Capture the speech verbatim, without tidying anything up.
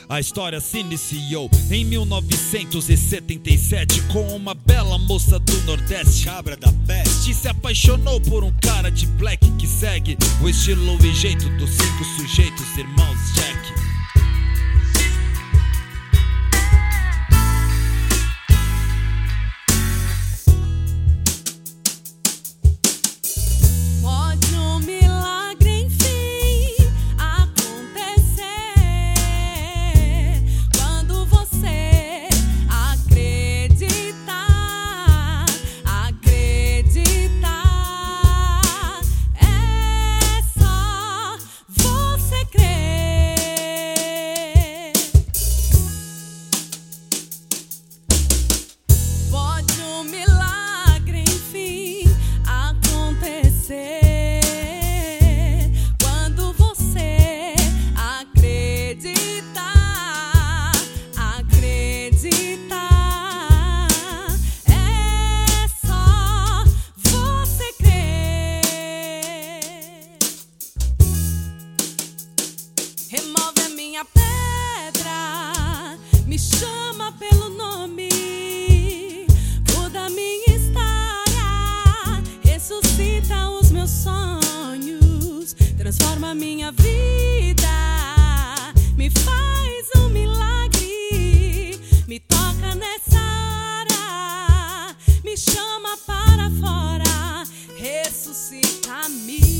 A história se iniciou em mil novecentos e setenta e sete com uma bela moça do Nordeste, cabra da peste. Se apaixonou por um cara de black que segue o estilo e jeito dos cinco sujeitos irmãos Jack. Remove a minha pedra, me chama pelo nome, muda minha história, ressuscita os meus sonhos, transforma minha vida, me faz um milagre, me toca nessa hora, me chama para fora, ressuscita-me.